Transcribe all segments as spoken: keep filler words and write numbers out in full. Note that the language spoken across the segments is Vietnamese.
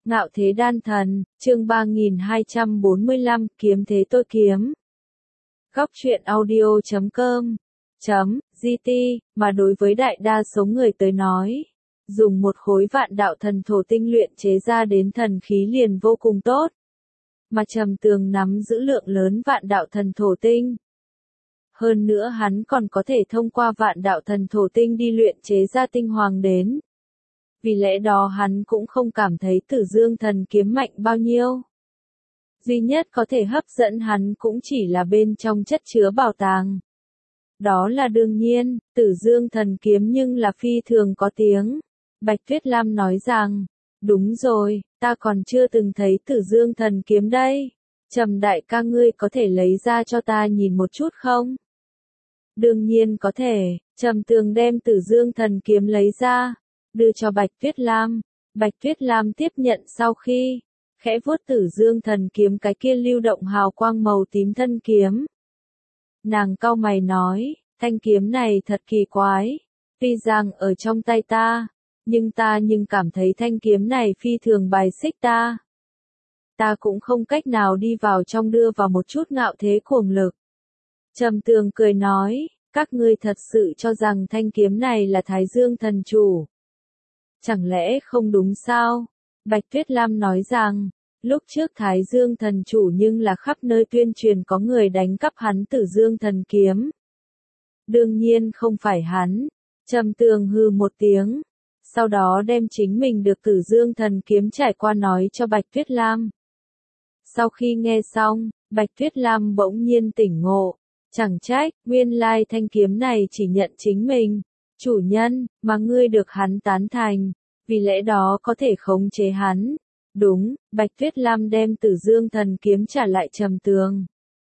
Ngạo thế đan thần, chương ba nghìn hai trăm bốn mươi lăm, kiếm thế tôi kiếm. Góc truyện audio chấm com chấm gt, mà đối với đại đa số người tới nói, dùng một khối vạn đạo thần thổ tinh luyện chế ra đến thần khí liền vô cùng tốt. Mà Trầm Tường nắm giữ lượng lớn vạn đạo thần thổ tinh. Hơn nữa hắn còn có thể thông qua vạn đạo thần thổ tinh đi luyện chế ra tinh hoàng đến. Vì lẽ đó hắn cũng không cảm thấy Tử Dương thần kiếm mạnh bao nhiêu. Duy nhất có thể hấp dẫn hắn cũng chỉ là bên trong chất chứa bảo tàng. Đó là đương nhiên, Tử Dương thần kiếm nhưng là phi thường có tiếng. Bạch Tuyết Lam nói rằng, đúng rồi, ta còn chưa từng thấy Tử Dương thần kiếm đây. Trầm đại ca ngươi có thể lấy ra cho ta nhìn một chút không? Đương nhiên có thể, Trầm Tường đem Tử Dương thần kiếm lấy ra, đưa cho Bạch Tuyết Lam. Bạch Tuyết Lam tiếp nhận sau khi, khẽ vuốt Tử Dương thần kiếm cái kia lưu động hào quang màu tím thân kiếm. Nàng cau mày nói, thanh kiếm này thật kỳ quái, tuy rằng ở trong tay ta, nhưng ta nhưng cảm thấy thanh kiếm này phi thường bài xích ta. Ta cũng không cách nào đi vào trong đưa vào một chút ngạo thế cuồng lực. Trầm Tường cười nói, các ngươi thật sự cho rằng thanh kiếm này là Thái Dương thần chủ. Chẳng lẽ không đúng sao? Bạch Tuyết Lam nói rằng, lúc trước Thái Dương thần chủ nhưng là khắp nơi tuyên truyền có người đánh cắp hắn Tử Dương thần kiếm. Đương nhiên không phải hắn. Trầm Tường hừ một tiếng, sau đó đem chính mình được Tử Dương thần kiếm trải qua nói cho Bạch Tuyết Lam. Sau khi nghe xong, Bạch Tuyết Lam bỗng nhiên tỉnh ngộ, chẳng trách, nguyên lai thanh kiếm này chỉ nhận chính mình, chủ nhân, mà ngươi được hắn tán thành, vì lẽ đó có thể khống chế hắn. Đúng, Bạch Tuyết Lam đem Tử Dương thần kiếm trả lại Trầm Tường.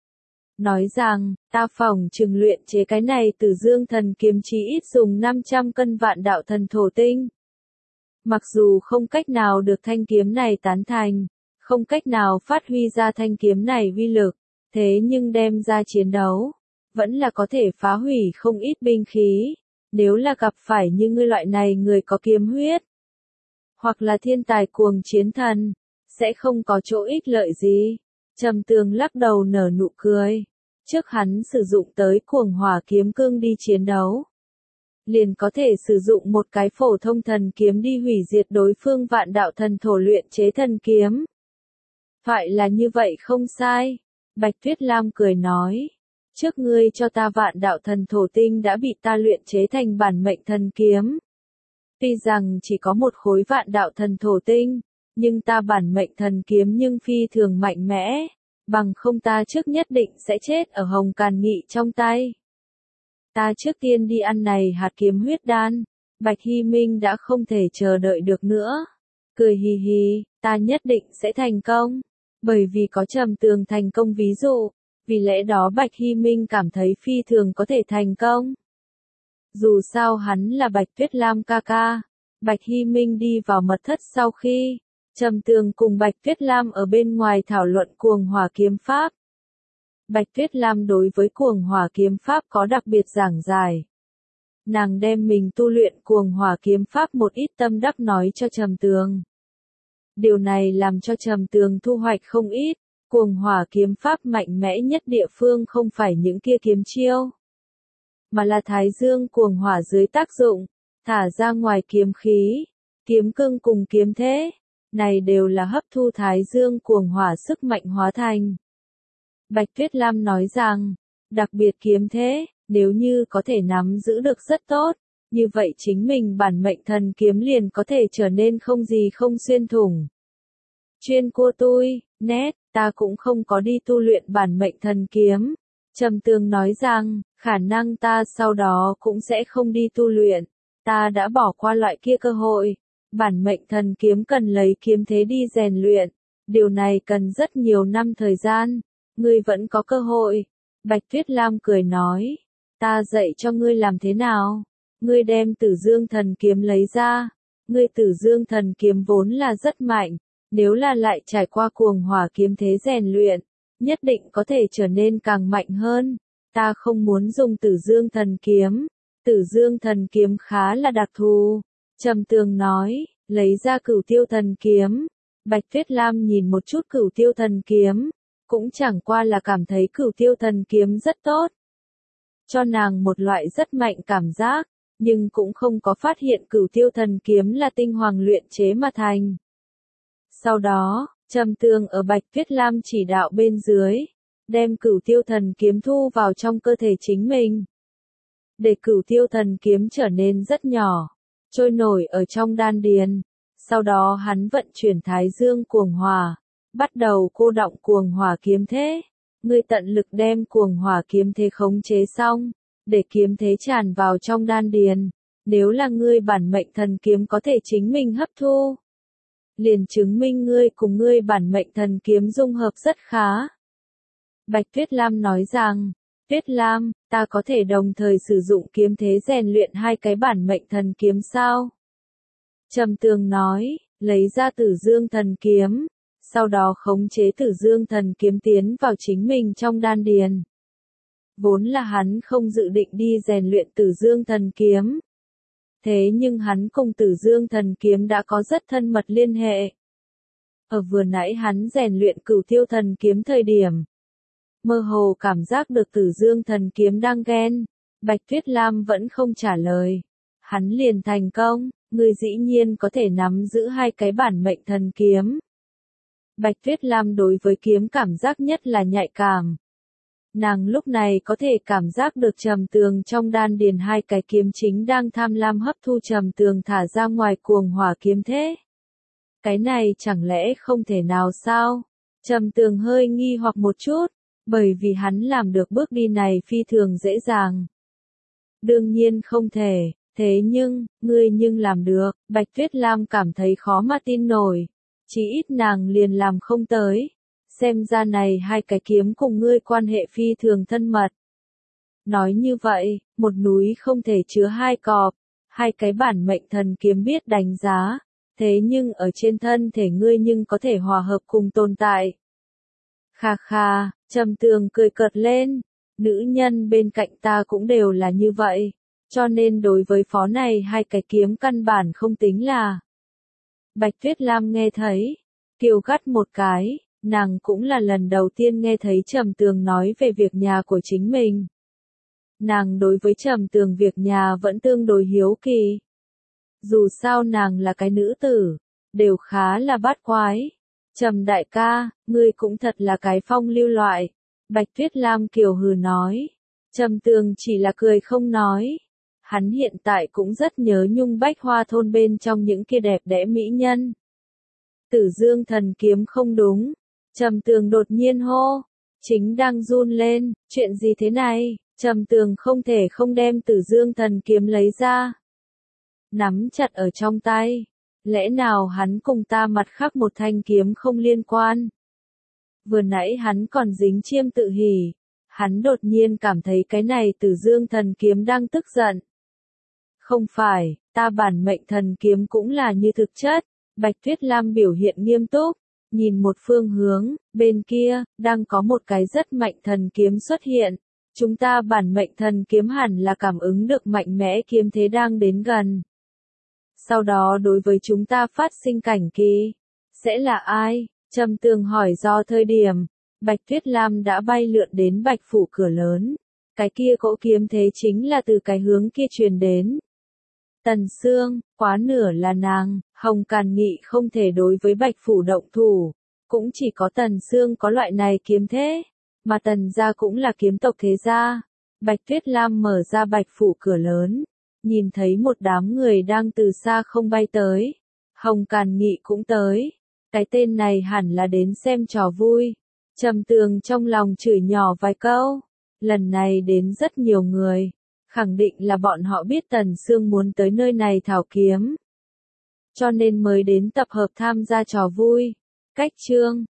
Nói rằng, ta phỏng chừng luyện chế cái này Tử Dương thần kiếm chỉ ít dùng năm trăm cân vạn đạo thần thổ tinh. Mặc dù không cách nào được thanh kiếm này tán thành, không cách nào phát huy ra thanh kiếm này uy lực, thế nhưng đem ra chiến đấu, vẫn là có thể phá hủy không ít binh khí. Nếu là gặp phải như ngươi loại này người có kiếm huyết, hoặc là thiên tài cuồng chiến thần, sẽ không có chỗ ích lợi gì. Trầm Tường lắc đầu nở nụ cười. Trước hắn sử dụng tới cuồng hỏa kiếm cương đi chiến đấu, liền có thể sử dụng một cái phổ thông thần kiếm đi hủy diệt đối phương vạn đạo thần thổ luyện chế thần kiếm. Phải là như vậy không sai. Bạch Tuyết Lam cười nói, trước ngươi cho ta vạn đạo thần thổ tinh đã bị ta luyện chế thành bản mệnh thần kiếm. Tuy rằng chỉ có một khối vạn đạo thần thổ tinh, nhưng ta bản mệnh thần kiếm nhưng phi thường mạnh mẽ, bằng không ta trước nhất định sẽ chết ở Hồng Càn Nghị trong tay. Ta trước tiên đi ăn này hạt kiếm huyết đan. Bạch Hy Minh đã không thể chờ đợi được nữa. Cười hì hì, ta nhất định sẽ thành công. Bởi vì có Trầm Tường thành công ví dụ, vì lẽ đó Bạch Hy Minh cảm thấy phi thường có thể thành công. Dù sao hắn là Bạch Tuyết Lam ca ca. Bạch Hy Minh đi vào mật thất sau khi, Trầm Tường cùng Bạch Tuyết Lam ở bên ngoài thảo luận cuồng hỏa kiếm pháp. Bạch Tuyết Lam đối với cuồng hỏa kiếm pháp có đặc biệt giảng giải. Nàng đem mình tu luyện cuồng hỏa kiếm pháp một ít tâm đắc nói cho Trầm Tường. Điều này làm cho Trầm Tường thu hoạch không ít. Cuồng hỏa kiếm pháp mạnh mẽ nhất địa phương không phải những kia kiếm chiêu, mà là Thái Dương cuồng hỏa dưới tác dụng, thả ra ngoài kiếm khí, kiếm cương cùng kiếm thế, này đều là hấp thu Thái Dương cuồng hỏa sức mạnh hóa thành. Bạch Tuyết Lam nói rằng, đặc biệt kiếm thế, nếu như có thể nắm giữ được rất tốt, như vậy chính mình bản mệnh thần kiếm liền có thể trở nên không gì không xuyên thủng. Chuyên cô tôi, nét, ta cũng không có đi tu luyện bản mệnh thần kiếm. Trầm Tường nói rằng, khả năng ta sau đó cũng sẽ không đi tu luyện. Ta đã bỏ qua loại kia cơ hội. Bản mệnh thần kiếm cần lấy kiếm thế đi rèn luyện. Điều này cần rất nhiều năm thời gian. Ngươi vẫn có cơ hội. Bạch Tuyết Lam cười nói. Ta dạy cho ngươi làm thế nào. Ngươi đem Tử Dương thần kiếm lấy ra. Ngươi Tử Dương thần kiếm vốn là rất mạnh. Nếu là lại trải qua cuồng hỏa kiếm thế rèn luyện, nhất định có thể trở nên càng mạnh hơn. Ta không muốn dùng Tử Dương thần kiếm. Tử Dương thần kiếm khá là đặc thù. Trầm Tường nói, lấy ra Cửu Tiêu thần kiếm. Bạch Tuyết Lam nhìn một chút Cửu Tiêu Thần Kiếm, cũng chẳng qua là cảm thấy Cửu Tiêu Thần Kiếm rất tốt, cho nàng một loại rất mạnh cảm giác, nhưng cũng không có phát hiện Cửu Tiêu Thần Kiếm là tinh hoàng luyện chế mà thành. Sau đó, Trầm Tường ở Bạch Tuyết Lam chỉ đạo bên dưới, đem Cửu Tiêu Thần Kiếm thu vào trong cơ thể chính mình, để Cửu Tiêu Thần Kiếm trở nên rất nhỏ, trôi nổi ở trong đan điền. Sau đó hắn vận chuyển Thái Dương Cuồng Hỏa, bắt đầu cô đọng Cuồng Hỏa kiếm thế. Ngươi tận lực đem Cuồng Hỏa kiếm thế khống chế xong, để kiếm thế tràn vào trong đan điền. Nếu là ngươi bản mệnh thần kiếm có thể chính mình hấp thu, liền chứng minh ngươi cùng ngươi bản mệnh thần kiếm dung hợp rất khá. Bạch Tuyết Lam nói rằng, Tuyết Lam, ta có thể đồng thời sử dụng kiếm thế rèn luyện hai cái bản mệnh thần kiếm sao? Trầm Tường nói, lấy ra Tử Dương Thần Kiếm, sau đó khống chế Tử Dương Thần Kiếm tiến vào chính mình trong đan điền. Vốn là hắn không dự định đi rèn luyện Tử Dương Thần Kiếm. Thế nhưng hắn cùng Tử Dương Thần Kiếm đã có rất thân mật liên hệ. Ở vừa nãy hắn rèn luyện Cửu Tiêu Thần Kiếm thời điểm, mơ hồ cảm giác được Tử Dương Thần Kiếm đang ghen. Bạch Tuyết Lam vẫn không trả lời. Hắn liền thành công, ngươi dĩ nhiên có thể nắm giữ hai cái bản mệnh thần kiếm. Bạch Tuyết Lam đối với kiếm cảm giác nhất là nhạy cảm. Nàng lúc này có thể cảm giác được Trầm Tường trong đan điền hai cái kiếm chính đang tham lam hấp thu Trầm Tường thả ra ngoài Cuồng Hỏa kiếm thế. Cái này chẳng lẽ không thể nào sao? Trầm Tường hơi nghi hoặc một chút, bởi vì hắn làm được bước đi này phi thường dễ dàng. Đương nhiên không thể, thế nhưng, ngươi nhưng làm được. Bạch Tuyết Lam cảm thấy khó mà tin nổi, chỉ ít nàng liền làm không tới. Xem ra này hai cái kiếm cùng ngươi quan hệ phi thường thân mật. Nói như vậy, một núi không thể chứa hai cọp, hai cái bản mệnh thần kiếm biết đánh giá, thế nhưng ở trên thân thể ngươi nhưng có thể hòa hợp cùng tồn tại. Kha kha, Trầm Tường cười cợt lên, nữ nhân bên cạnh ta cũng đều là như vậy, cho nên đối với phó này hai cái kiếm căn bản không tính là. Bạch Tuyết Lam nghe thấy, kiều gắt một cái. Nàng cũng là lần đầu tiên nghe thấy Trầm Tường nói về việc nhà của chính mình. Nàng đối với Trầm Tường việc nhà vẫn tương đối hiếu kỳ. Dù sao nàng là cái nữ tử, đều khá là bát quái. Trầm đại ca, ngươi cũng thật là cái phong lưu loại. Bạch Tuyết Lam kiều hừ nói. Trầm Tường chỉ là cười không nói. Hắn hiện tại cũng rất nhớ Nhung Bách Hoa thôn bên trong những kia đẹp đẽ mỹ nhân. Tử Dương Thần Kiếm không đúng. Trầm Tường đột nhiên hô, chính đang run lên, chuyện gì thế này? Trầm Tường không thể không đem Tử Dương Thần Kiếm lấy ra, nắm chặt ở trong tay. Lẽ nào hắn cùng ta mặt khác một thanh kiếm không liên quan? Vừa nãy hắn còn dính chiêm tự hỉ, hắn đột nhiên cảm thấy cái này Tử Dương Thần Kiếm đang tức giận. Không phải, ta bản mệnh thần kiếm cũng là như thực chất. Bạch Tuyết Lam biểu hiện nghiêm túc. Nhìn một phương hướng, bên kia, đang có một cái rất mạnh thần kiếm xuất hiện. Chúng ta bản mệnh thần kiếm hẳn là cảm ứng được mạnh mẽ kiếm thế đang đến gần. Sau đó đối với chúng ta phát sinh cảnh kỳ. Sẽ là ai? Trầm Tường hỏi do thời điểm. Bạch Tuyết Lam đã bay lượn đến Bạch Phủ cửa lớn. Cái kia cỗ kiếm thế chính là từ cái hướng kia truyền đến. Tần Sương, quá nửa là nàng, Hồng Càn Nghị không thể đối với Bạch Phủ động thủ, cũng chỉ có Tần Sương có loại này kiếm thế, mà Tần gia cũng là kiếm tộc thế gia. Bạch Tuyết Lam mở ra Bạch Phủ cửa lớn, nhìn thấy một đám người đang từ xa không bay tới. Hồng Càn Nghị cũng tới, cái tên này hẳn là đến xem trò vui. Trầm Tường trong lòng chửi nhỏ vài câu, lần này đến rất nhiều người. Khẳng định là bọn họ biết Tần Sương muốn tới nơi này thảo kiếm, cho nên mới đến tập hợp tham gia trò vui. Cách chương